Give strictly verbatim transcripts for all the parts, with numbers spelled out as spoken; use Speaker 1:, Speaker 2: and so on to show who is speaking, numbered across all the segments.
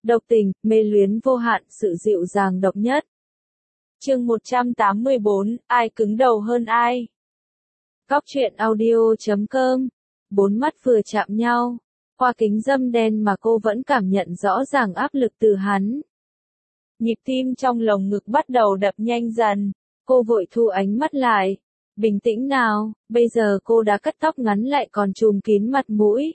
Speaker 1: độc tình, mê luyến vô hạn, sự dịu dàng độc nhất. Chương một trăm tám mươi bốn, ai cứng đầu hơn ai? Góc truyện audio chấm com. Bốn mắt vừa chạm nhau, qua kính râm đen mà cô vẫn cảm nhận rõ ràng áp lực từ hắn. Nhịp tim trong lồng ngực bắt đầu đập nhanh dần, cô vội thu ánh mắt lại. Bình tĩnh nào, bây giờ cô đã cắt tóc ngắn lại còn trùm kín mặt mũi.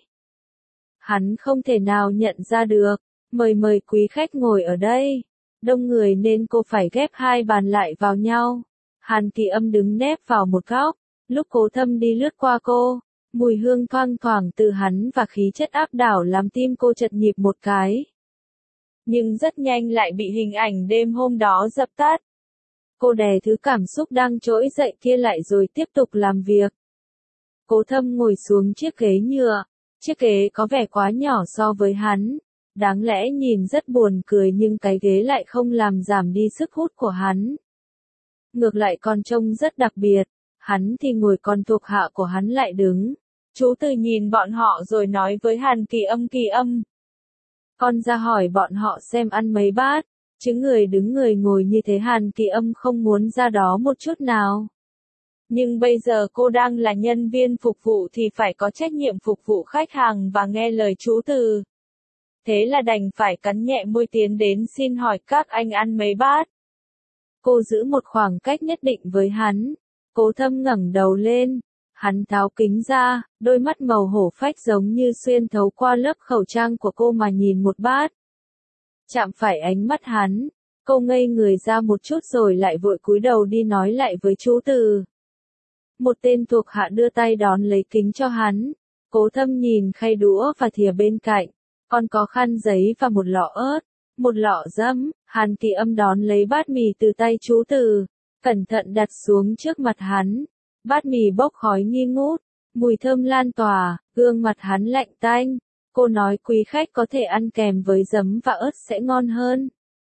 Speaker 1: Hắn không thể nào nhận ra được, mời mời quý khách ngồi ở đây. Đông người nên cô phải ghép hai bàn lại vào nhau. Hàn Kỳ Âm đứng nép vào một góc, lúc Cố Thâm đi lướt qua cô, mùi hương thoang thoảng từ hắn và khí chất áp đảo làm tim cô chật nhịp một cái. Nhưng rất nhanh lại bị hình ảnh đêm hôm đó dập tắt. Cô đè thứ cảm xúc đang trỗi dậy kia lại rồi tiếp tục làm việc. Cố Thâm ngồi xuống chiếc ghế nhựa, chiếc ghế có vẻ quá nhỏ so với hắn. Đáng lẽ nhìn rất buồn cười nhưng cái ghế lại không làm giảm đi sức hút của hắn. Ngược lại còn trông rất đặc biệt, hắn thì ngồi còn thuộc hạ của hắn lại đứng. Chú Từ nhìn bọn họ rồi nói với Hàn Kỳ Âm Kỳ Âm. Con ra hỏi bọn họ xem ăn mấy bát, chứ người đứng người ngồi như thế Hàn Kỳ Âm không muốn ra đó một chút nào. Nhưng bây giờ cô đang là nhân viên phục vụ thì phải có trách nhiệm phục vụ khách hàng và nghe lời chú Từ. Thế là đành phải cắn nhẹ môi tiến đến xin hỏi các anh ăn mấy bát. Cô giữ một khoảng cách nhất định với hắn. Cố Thâm ngẩng đầu lên. Hắn tháo kính ra, đôi mắt màu hổ phách giống như xuyên thấu qua lớp khẩu trang của cô mà nhìn một bát. Chạm phải ánh mắt hắn, cô ngây người ra một chút rồi lại vội cúi đầu đi nói lại với chú Từ. Một tên thuộc hạ đưa tay đón lấy kính cho hắn. Cố Thâm nhìn khay đũa và thìa bên cạnh. Còn có khăn giấy và một lọ ớt, một lọ giấm. Hàn Kỳ Âm đón lấy bát mì từ tay chú Từ, cẩn thận đặt xuống trước mặt hắn. Bát mì bốc khói nghi ngút, mùi thơm lan tỏa, gương mặt hắn lạnh tanh. Cô nói quý khách có thể ăn kèm với giấm và ớt sẽ ngon hơn.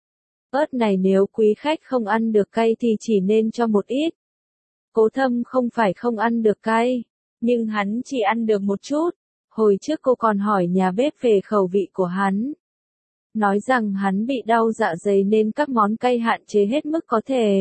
Speaker 1: Ớt này nếu quý khách không ăn được cay thì chỉ nên cho một ít. Cố Thâm không phải không ăn được cay, nhưng hắn chỉ ăn được một chút. Hồi trước cô còn hỏi nhà bếp về khẩu vị của hắn. Nói rằng hắn bị đau dạ dày nên các món cay hạn chế hết mức có thể.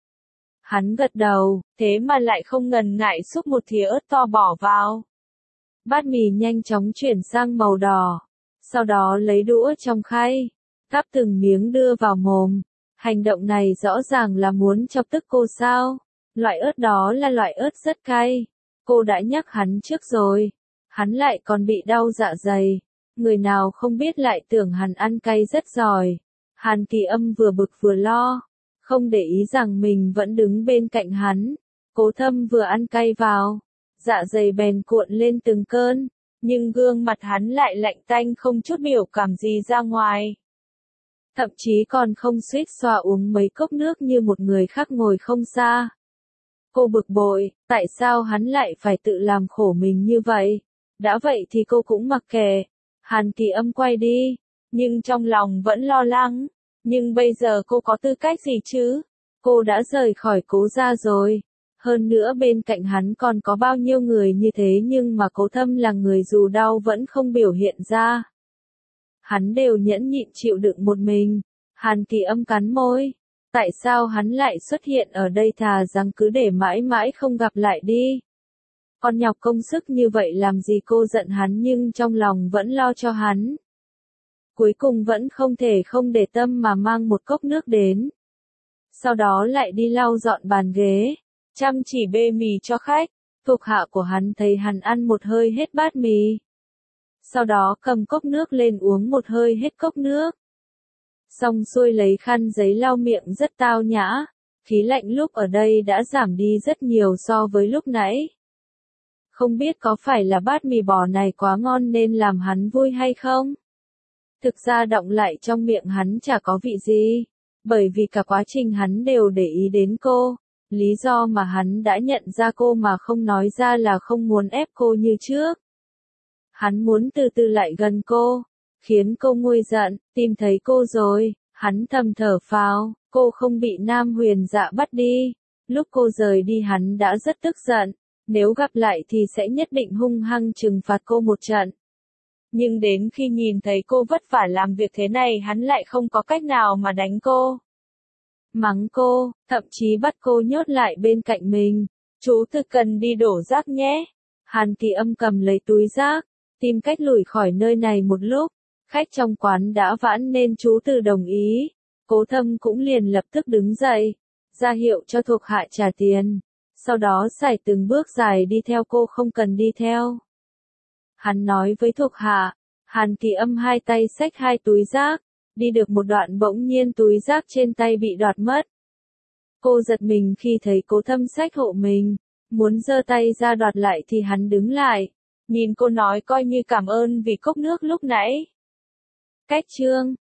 Speaker 1: Hắn gật đầu, thế mà lại không ngần ngại xúc một thìa ớt to bỏ vào. Bát mì nhanh chóng chuyển sang màu đỏ. Sau đó lấy đũa trong khay, gắp từng miếng đưa vào mồm. Hành động này rõ ràng là muốn chọc tức cô sao. Loại ớt đó là loại ớt rất cay. Cô đã nhắc hắn trước rồi. Hắn lại còn bị đau dạ dày. Người nào không biết lại tưởng hắn ăn cay rất giỏi. Hàn Kỳ Âm vừa bực vừa lo. Không để ý rằng mình vẫn đứng bên cạnh hắn. Cố Thâm vừa ăn cay vào. Dạ dày bèn cuộn lên từng cơn. Nhưng gương mặt hắn lại lạnh tanh không chút biểu cảm gì ra ngoài. Thậm chí còn không suýt xoa uống mấy cốc nước như một người khác ngồi không xa. Cô bực bội, tại sao hắn lại phải tự làm khổ mình như vậy? Đã vậy thì cô cũng mặc kệ. Hàn Kỳ Âm quay đi, nhưng trong lòng vẫn lo lắng. Nhưng bây giờ cô có tư cách gì chứ? Cô đã rời khỏi Cố gia rồi. Hơn nữa bên cạnh hắn còn có bao nhiêu người như thế nhưng mà Cố Thâm là người dù đau vẫn không biểu hiện ra. Hắn đều nhẫn nhịn chịu đựng một mình. Hàn Kỳ Âm cắn môi. Tại sao hắn lại xuất hiện ở đây thà rằng cứ để mãi mãi không gặp lại đi. Còn nhọc công sức như vậy làm gì cô giận hắn nhưng trong lòng vẫn lo cho hắn. Cuối cùng vẫn không thể không để tâm mà mang một cốc nước đến. Sau đó lại đi lau dọn bàn ghế, chăm chỉ bê mì cho khách. Thuộc hạ của hắn thấy hắn ăn một hơi hết bát mì. Sau đó cầm cốc nước lên uống một hơi hết cốc nước. Xong xuôi lấy khăn giấy lau miệng rất tao nhã. Khí lạnh lúc ở đây đã giảm đi rất nhiều so với lúc nãy. Không biết có phải là bát mì bò này quá ngon nên làm hắn vui hay không? Thực ra đọng lại trong miệng hắn chả có vị gì. Bởi vì cả quá trình hắn đều để ý đến cô. Lý do mà hắn đã nhận ra cô mà không nói ra là không muốn ép cô như trước. Hắn muốn từ từ lại gần cô. Khiến cô nguôi giận, tìm thấy cô rồi. Hắn thầm thở phào, cô không bị Nam Huyền Dạ bắt đi. Lúc cô rời đi hắn đã rất tức giận. Nếu gặp lại thì sẽ nhất định hung hăng trừng phạt cô một trận. Nhưng đến khi nhìn thấy cô vất vả làm việc thế này hắn lại không có cách nào mà đánh cô. Mắng cô, thậm chí bắt cô nhốt lại bên cạnh mình. Chú Từ cần đi đổ rác nhé. Hàn Kỳ Âm cầm lấy túi rác, tìm cách lủi khỏi nơi này một lúc. Khách trong quán đã vãn nên chú Từ đồng ý. Cố Thâm cũng liền lập tức đứng dậy, ra hiệu cho thuộc hạ trả tiền. Sau đó sải từng bước dài đi theo cô không cần đi theo. Hắn nói với thuộc hạ, Hàn Kỳ Âm hai tay xách hai túi rác, đi được một đoạn bỗng nhiên túi rác trên tay bị đoạt mất. Cô giật mình khi thấy Cố Thâm xách hộ mình, muốn giơ tay ra đoạt lại thì hắn đứng lại, nhìn cô nói coi như cảm ơn vì cốc nước lúc nãy. Cách chương